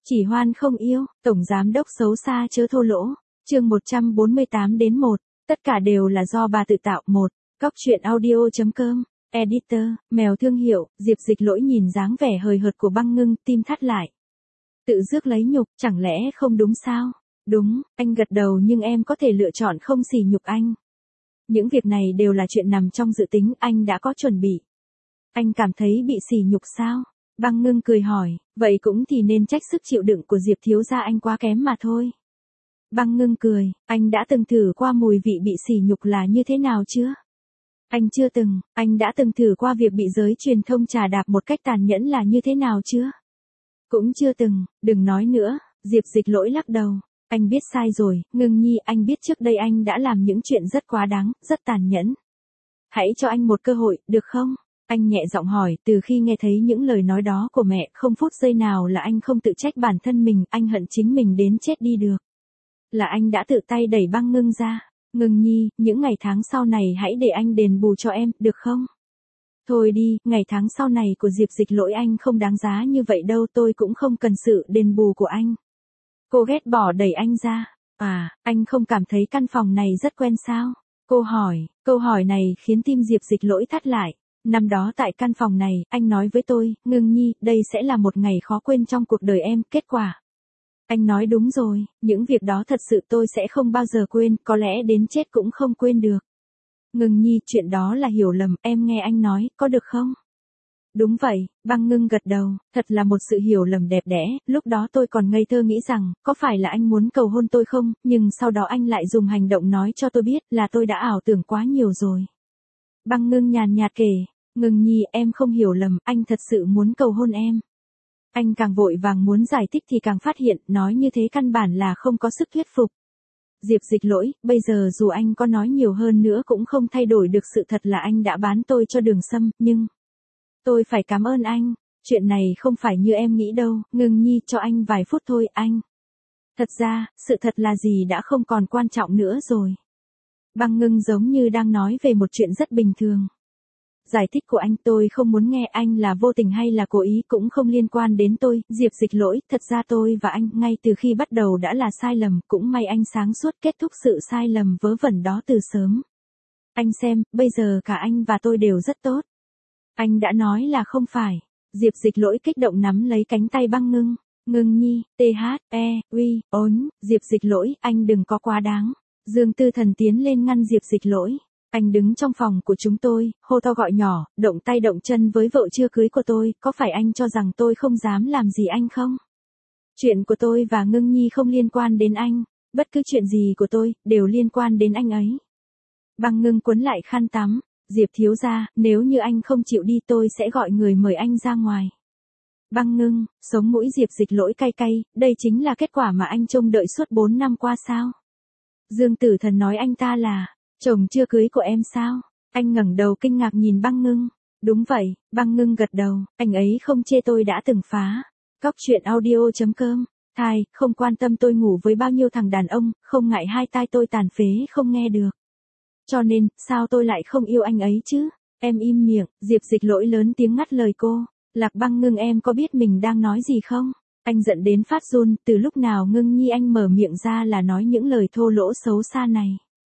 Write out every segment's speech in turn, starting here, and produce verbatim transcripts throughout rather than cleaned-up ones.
Chỉ hoan không yêu, tổng giám đốc xấu xa chớ thô lỗ. Chương một trăm bốn mươi tám đến một, tất cả đều là do bà tự tạo. Một, Cóc truyện audio.com, editor, mèo thương hiệu. Diệp Dịch Lỗi nhìn dáng vẻ hời hợt của Băng Ngưng, tim thắt lại. Tự rước lấy nhục, chẳng lẽ không đúng sao? Đúng, anh gật đầu, nhưng em có thể lựa chọn không sỉ nhục anh. Những việc này đều là chuyện nằm trong dự tính, anh đã có chuẩn bị. Anh cảm thấy bị sỉ nhục sao? Băng Ngưng cười hỏi, vậy cũng thì nên trách sức chịu đựng của Diệp thiếu gia anh quá kém mà thôi. Băng Ngưng cười, anh đã từng thử qua mùi vị bị sỉ nhục là như thế nào chưa? Anh chưa từng, anh đã từng thử qua việc bị giới truyền thông trà đạp một cách tàn nhẫn là như thế nào chưa? Cũng chưa từng, đừng nói nữa. Diệp Dịch Lỗi lắc đầu. Anh biết sai rồi, Ngưng Nhi, anh biết trước đây anh đã làm những chuyện rất quá đáng, rất tàn nhẫn. Hãy cho anh một cơ hội, được không? Anh nhẹ giọng hỏi, từ khi nghe thấy những lời nói đó của mẹ, không phút giây nào là anh không tự trách bản thân mình, anh hận chính mình đến chết đi được. Là anh đã tự tay đẩy Băng Ngưng ra. Ngưng Nhi, những ngày tháng sau này hãy để anh đền bù cho em, được không? Thôi đi, ngày tháng sau này của Diệp Dịch Lỗi anh không đáng giá như vậy đâu, tôi cũng không cần sự đền bù của anh. Cô ghét bỏ đẩy anh ra. À, anh không cảm thấy căn phòng này rất quen sao? Cô hỏi, câu hỏi này khiến tim Diệp Dịch Lỗi thắt lại. Năm đó tại căn phòng này, anh nói với tôi, Ngưng Nhi, đây sẽ là một ngày khó quên trong cuộc đời em, kết quả. Anh nói đúng rồi, những việc đó thật sự tôi sẽ không bao giờ quên, có lẽ đến chết cũng không quên được. Ngưng Nhi, chuyện đó là hiểu lầm, em nghe anh nói, có được không? Đúng vậy, Băng Ngưng gật đầu, thật là một sự hiểu lầm đẹp đẽ, lúc đó tôi còn ngây thơ nghĩ rằng, có phải là anh muốn cầu hôn tôi không, nhưng sau đó anh lại dùng hành động nói cho tôi biết là tôi đã ảo tưởng quá nhiều rồi. Băng Ngưng nhàn nhạt kể, Ngưng Nhi, em không hiểu lầm, anh thật sự muốn cầu hôn em. Anh càng vội vàng muốn giải thích thì càng phát hiện, nói như thế căn bản là không có sức thuyết phục. Diệp Dịch Lỗi, bây giờ dù anh có nói nhiều hơn nữa cũng không thay đổi được sự thật là anh đã bán tôi cho Đường Sâm, nhưng... Tôi phải cảm ơn anh, chuyện này không phải như em nghĩ đâu, Ngưng Nhi, cho anh vài phút thôi, anh. Thật ra, sự thật là gì đã không còn quan trọng nữa rồi. Băng Ngưng giống như đang nói về một chuyện rất bình thường. Giải thích của anh tôi không muốn nghe, anh là vô tình hay là cố ý cũng không liên quan đến tôi. Diệp Dịch Lỗi, thật ra tôi và anh ngay từ khi bắt đầu đã là sai lầm, cũng may anh sáng suốt kết thúc sự sai lầm vớ vẩn đó từ sớm. Anh xem, bây giờ cả anh và tôi đều rất tốt. Anh đã nói là không phải. Diệp Dịch Lỗi kích động nắm lấy cánh tay Băng Ngưng. Ngưng Nhi, T H E, uy, ốn, Diệp Dịch Lỗi, anh đừng có quá đáng. Dương Tư Thần tiến lên ngăn Diệp Dịch Lỗi. Anh đứng trong phòng của chúng tôi, hô to gọi nhỏ, động tay động chân với vợ chưa cưới của tôi, có phải anh cho rằng tôi không dám làm gì anh không? Chuyện của tôi và Ngưng Nhi không liên quan đến anh, bất cứ chuyện gì của tôi, đều liên quan đến anh ấy. Băng Ngưng quấn lại khăn tắm, Diệp thiếu gia, nếu như anh không chịu đi tôi sẽ gọi người mời anh ra ngoài. Băng Ngưng, sống mũi Diệp Dịch Lỗi cay cay, đây chính là kết quả mà anh trông đợi suốt bốn năm qua sao? Dương Tử Thần nói anh ta là... Chồng chưa cưới của em sao? Anh ngẩng đầu kinh ngạc nhìn Băng Ngưng. Đúng vậy, Băng Ngưng gật đầu, anh ấy không chê tôi đã từng phá. Cóc truyện audio.com, thai, không quan tâm tôi ngủ với bao nhiêu thằng đàn ông, không ngại hai tai tôi tàn phế không nghe được. Cho nên, sao tôi lại không yêu anh ấy chứ? Em im miệng, Diệp Dịch Lỗi lớn tiếng ngắt lời cô. Lạc Băng Ngưng, em có biết mình đang nói gì không? Anh giận đến phát run, từ lúc nào Ngưng Nhi anh mở miệng ra là nói những lời thô lỗ xấu xa này.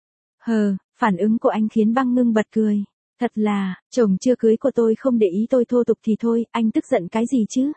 Hờ, phản ứng của anh khiến Băng Ngưng bật cười. Thật là, chồng chưa cưới của tôi không để ý tôi thô tục thì thôi, anh tức giận cái gì chứ?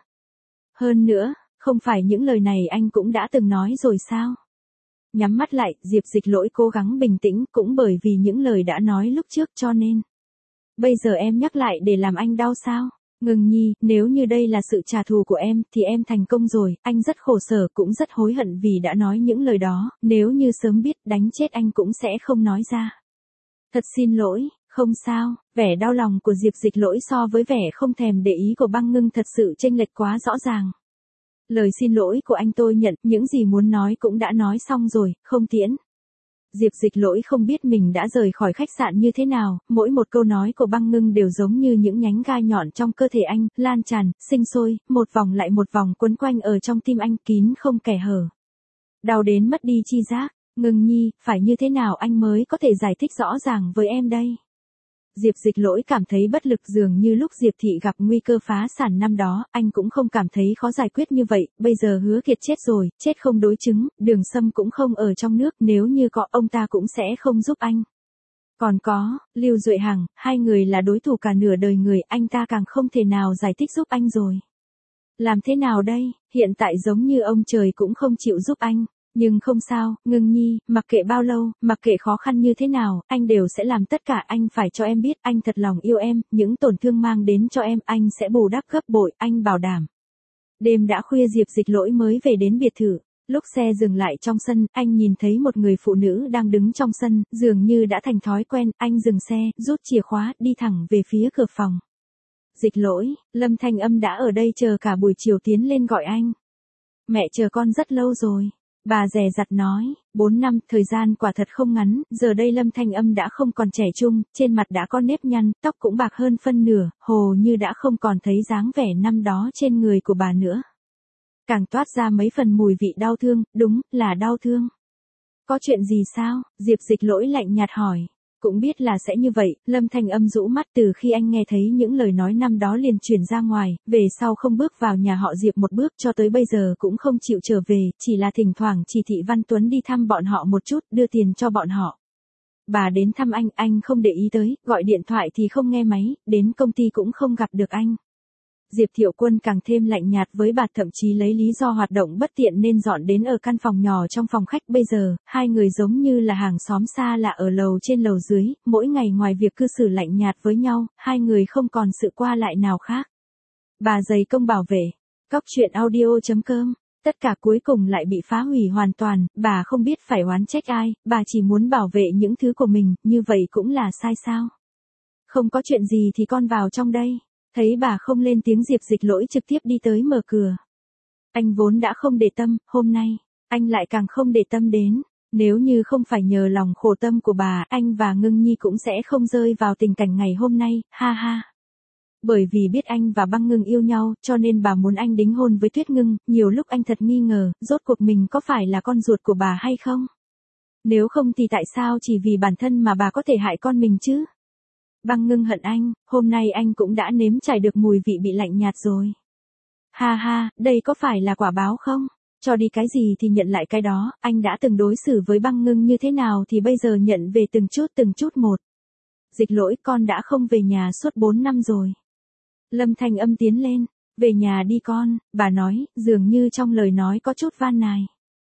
Hơn nữa, không phải những lời này anh cũng đã từng nói rồi sao? Nhắm mắt lại, Diệp Dịch Lỗi cố gắng bình tĩnh, cũng bởi vì những lời đã nói lúc trước cho nên. Bây giờ em nhắc lại để làm anh đau sao? Ngưng Nhi, nếu như đây là sự trả thù của em, thì em thành công rồi, anh rất khổ sở cũng rất hối hận vì đã nói những lời đó, nếu như sớm biết đánh chết anh cũng sẽ không nói ra. Thật xin lỗi, không sao, vẻ đau lòng của Diệp Dịch Lỗi so với vẻ không thèm để ý của Băng Ngưng thật sự chênh lệch quá rõ ràng. Lời xin lỗi của anh tôi nhận, những gì muốn nói cũng đã nói xong rồi, không tiễn. Diệp Dịch Lỗi không biết mình đã rời khỏi khách sạn như thế nào, mỗi một câu nói của Băng Ngưng đều giống như những nhánh gai nhọn trong cơ thể anh, lan tràn, sinh sôi, một vòng lại một vòng quấn quanh ở trong tim anh kín không kẻ hở. Đau đến mất đi chi giác, Ngưng Nhi, phải như thế nào anh mới có thể giải thích rõ ràng với em đây? Diệp Dịch Lỗi cảm thấy bất lực, dường như lúc Diệp Thị gặp nguy cơ phá sản năm đó, anh cũng không cảm thấy khó giải quyết như vậy, bây giờ Hứa Kiệt chết rồi, chết không đối chứng, Đường Sâm cũng không ở trong nước, nếu như có ông ta cũng sẽ không giúp anh. Còn có, Lưu Duệ Hằng, hai người là đối thủ cả nửa đời người, anh ta càng không thể nào giải thích giúp anh rồi. Làm thế nào đây, hiện tại giống như ông trời cũng không chịu giúp anh. Nhưng không sao, Ngưng Nhi, mặc kệ bao lâu, mặc kệ khó khăn như thế nào, anh đều sẽ làm tất cả, anh phải cho em biết, anh thật lòng yêu em, những tổn thương mang đến cho em, anh sẽ bù đắp gấp bội, anh bảo đảm. Đêm đã khuya, Diệp Dịch Lỗi mới về đến biệt thự. Lúc xe dừng lại trong sân, anh nhìn thấy một người phụ nữ đang đứng trong sân, dường như đã thành thói quen, anh dừng xe, rút chìa khóa, đi thẳng về phía cửa phòng. Dịch Lỗi, Lâm Thanh Âm đã ở đây chờ cả buổi chiều, tiến lên gọi anh. Mẹ chờ con rất lâu rồi. Bà dè dặt nói, bốn năm, thời gian quả thật không ngắn, giờ đây Lâm Thanh Âm đã không còn trẻ trung, trên mặt đã có nếp nhăn, tóc cũng bạc hơn phân nửa, hồ như đã không còn thấy dáng vẻ năm đó trên người của bà nữa. Càng toát ra mấy phần mùi vị đau thương, đúng, là đau thương. Có chuyện gì sao? Diệp Dịch Lỗi lạnh nhạt hỏi. Cũng biết là sẽ như vậy, Lâm Thanh Âm rũ mắt, từ khi anh nghe thấy những lời nói năm đó liền chuyển ra ngoài, về sau không bước vào nhà họ Diệp một bước, cho tới bây giờ cũng không chịu trở về, chỉ là thỉnh thoảng chỉ thị Văn Tuấn đi thăm bọn họ một chút, đưa tiền cho bọn họ. Bà đến thăm anh, anh không để ý tới, gọi điện thoại thì không nghe máy, đến công ty cũng không gặp được anh. Diệp Thiệu Quân càng thêm lạnh nhạt với bà, thậm chí lấy lý do hoạt động bất tiện nên dọn đến ở căn phòng nhỏ trong phòng khách. Bây giờ, hai người giống như là hàng xóm xa lạ ở lầu trên lầu dưới, mỗi ngày ngoài việc cư xử lạnh nhạt với nhau, hai người không còn sự qua lại nào khác. Bà dày công bảo vệ. Cóc truyện audio chấm com. Tất cả cuối cùng lại bị phá hủy hoàn toàn, bà không biết phải oán trách ai, bà chỉ muốn bảo vệ những thứ của mình, như vậy cũng là sai sao? Không có chuyện gì thì con vào trong đây. Thấy bà không lên tiếng, Diệp Dịch Lỗi trực tiếp đi tới mở cửa. Anh vốn đã không để tâm, hôm nay, anh lại càng không để tâm đến. Nếu như không phải nhờ lòng khổ tâm của bà, anh và Ngưng Nhi cũng sẽ không rơi vào tình cảnh ngày hôm nay, ha ha. Bởi vì biết anh và Băng Ngưng yêu nhau, cho nên bà muốn anh đính hôn với Tuyết Ngưng, nhiều lúc anh thật nghi ngờ, rốt cuộc mình có phải là con ruột của bà hay không? Nếu không thì tại sao chỉ vì bản thân mà bà có thể hại con mình chứ? Băng Ngưng hận anh, hôm nay anh cũng đã nếm trải được mùi vị bị lạnh nhạt rồi. Ha ha, đây có phải là quả báo không? Cho đi cái gì thì nhận lại cái đó, anh đã từng đối xử với Băng Ngưng như thế nào thì bây giờ nhận về từng chút từng chút một. Dịch Lỗi, con đã không về nhà suốt bốn năm rồi. Lâm Thanh Âm tiến lên, về nhà đi con, bà nói, dường như trong lời nói có chút van nài.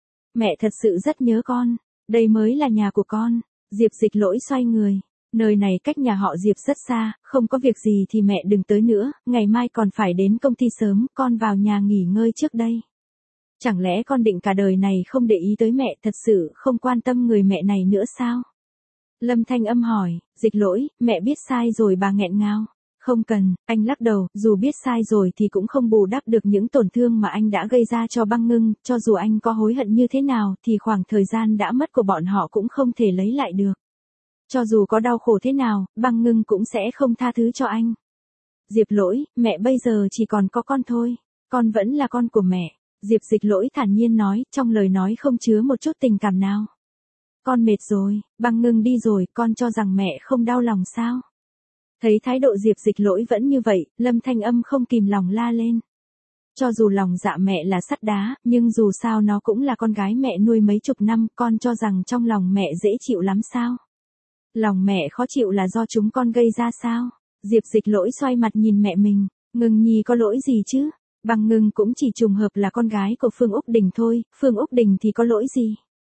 Mẹ thật sự rất nhớ con, đây mới là nhà của con. Diệp Dịch Lỗi xoay người. Nơi này cách nhà họ Diệp rất xa, không có việc gì thì mẹ đừng tới nữa, ngày mai còn phải đến công ty sớm, con vào nhà nghỉ ngơi trước đây. Chẳng lẽ con định cả đời này không để ý tới mẹ, thật sự không quan tâm người mẹ này nữa sao? Lâm Thanh Âm hỏi. Dịch Lỗi, mẹ biết sai rồi, bà nghẹn ngào. Không cần, anh lắc đầu, dù biết sai rồi thì cũng không bù đắp được những tổn thương mà anh đã gây ra cho Băng Ngưng, cho dù anh có hối hận như thế nào thì khoảng thời gian đã mất của bọn họ cũng không thể lấy lại được. Cho dù có đau khổ thế nào, Băng Ngưng cũng sẽ không tha thứ cho anh. Diệp Lỗi, mẹ bây giờ chỉ còn có con thôi, con vẫn là con của mẹ. Diệp Dịch Lỗi thản nhiên nói, trong lời nói không chứa một chút tình cảm nào. Con mệt rồi, Băng Ngưng đi rồi, con cho rằng mẹ không đau lòng sao? Thấy thái độ Diệp Dịch Lỗi vẫn như vậy, Lâm Thanh Âm không kìm lòng la lên. Cho dù lòng dạ mẹ là sắt đá, nhưng dù sao nó cũng là con gái mẹ nuôi mấy chục năm, con cho rằng trong lòng mẹ dễ chịu lắm sao? Lòng mẹ khó chịu là do chúng con gây ra sao? Diệp Dịch Lỗi xoay mặt nhìn mẹ mình, Ngưng Nhi có lỗi gì chứ? Băng Ngưng cũng chỉ trùng hợp là con gái của Phương Úc Đình thôi, Phương Úc Đình thì có lỗi gì?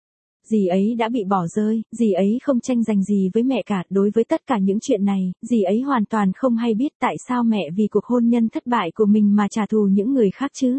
Dì ấy đã bị bỏ rơi, dì ấy không tranh giành gì với mẹ cả, đối với tất cả những chuyện này, dì ấy hoàn toàn không hay biết tại sao mẹ vì cuộc hôn nhân thất bại của mình mà trả thù những người khác chứ.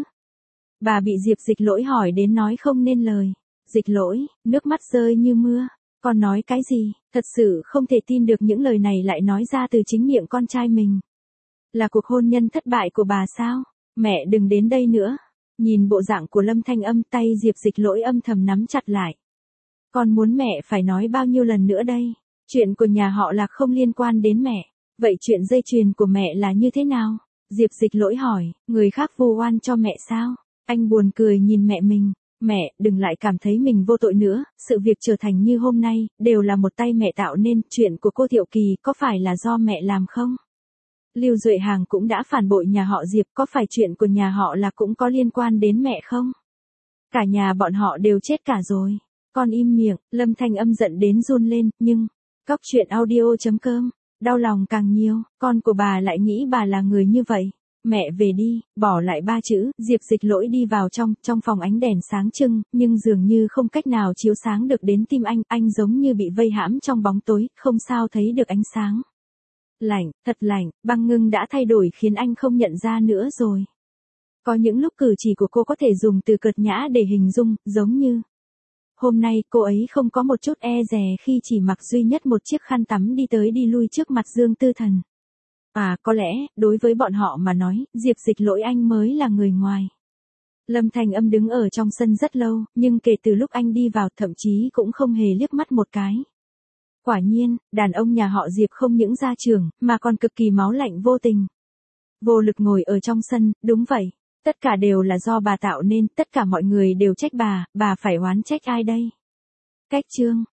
Bà bị Diệp Dịch Lỗi hỏi đến nói không nên lời. Dịch Lỗi, nước mắt rơi như mưa. Con nói cái gì, thật sự không thể tin được những lời này lại nói ra từ chính miệng con trai mình. Là cuộc hôn nhân thất bại của bà sao? Mẹ đừng đến đây nữa. Nhìn bộ dạng của Lâm Thanh Âm, tay Diệp Dịch Lỗi âm thầm nắm chặt lại. Con muốn mẹ phải nói bao nhiêu lần nữa đây? Chuyện của nhà họ Lạc không liên quan đến mẹ. Vậy chuyện dây chuyền của mẹ là như thế nào? Diệp Dịch Lỗi hỏi, người khác vu oan cho mẹ sao? Anh buồn cười nhìn mẹ mình. Mẹ, đừng lại cảm thấy mình vô tội nữa, sự việc trở thành như hôm nay, đều là một tay mẹ tạo nên, chuyện của cô Thiệu Kỳ có phải là do mẹ làm không? Lưu Duệ Hàng cũng đã phản bội nhà họ Diệp, có phải chuyện của nhà họ là cũng có liên quan đến mẹ không? Cả nhà bọn họ đều chết cả rồi. Con im miệng, Lâm Thanh Âm giận đến run lên, nhưng, Cóc truyện audio.com, đau lòng càng nhiều, con của bà lại nghĩ bà là người như vậy. Mẹ về đi, bỏ lại ba chữ, Diệp Dịch Lỗi đi vào trong, trong phòng ánh đèn sáng trưng, nhưng dường như không cách nào chiếu sáng được đến tim anh, anh giống như bị vây hãm trong bóng tối, không sao thấy được ánh sáng. Lạnh, thật lạnh, băng ngưng đã thay đổi khiến anh không nhận ra nữa rồi. Có những lúc cử chỉ của cô có thể dùng từ cợt nhã để hình dung, giống như hôm nay cô ấy không có một chút e dè khi chỉ mặc duy nhất một chiếc khăn tắm đi tới đi lui trước mặt Dương Tư Thần. À, có lẽ, đối với bọn họ mà nói, Diệp Dịch Lỗi anh mới là người ngoài. Lâm Thanh Âm đứng ở trong sân rất lâu, nhưng kể từ lúc anh đi vào thậm chí cũng không hề liếc mắt một cái. Quả nhiên, đàn ông nhà họ Diệp không những gia trưởng, mà còn cực kỳ máu lạnh vô tình. Vô lực ngồi ở trong sân, đúng vậy. Tất cả đều là do bà tạo nên, tất cả mọi người đều trách bà, bà phải oán trách ai đây? Cách chương.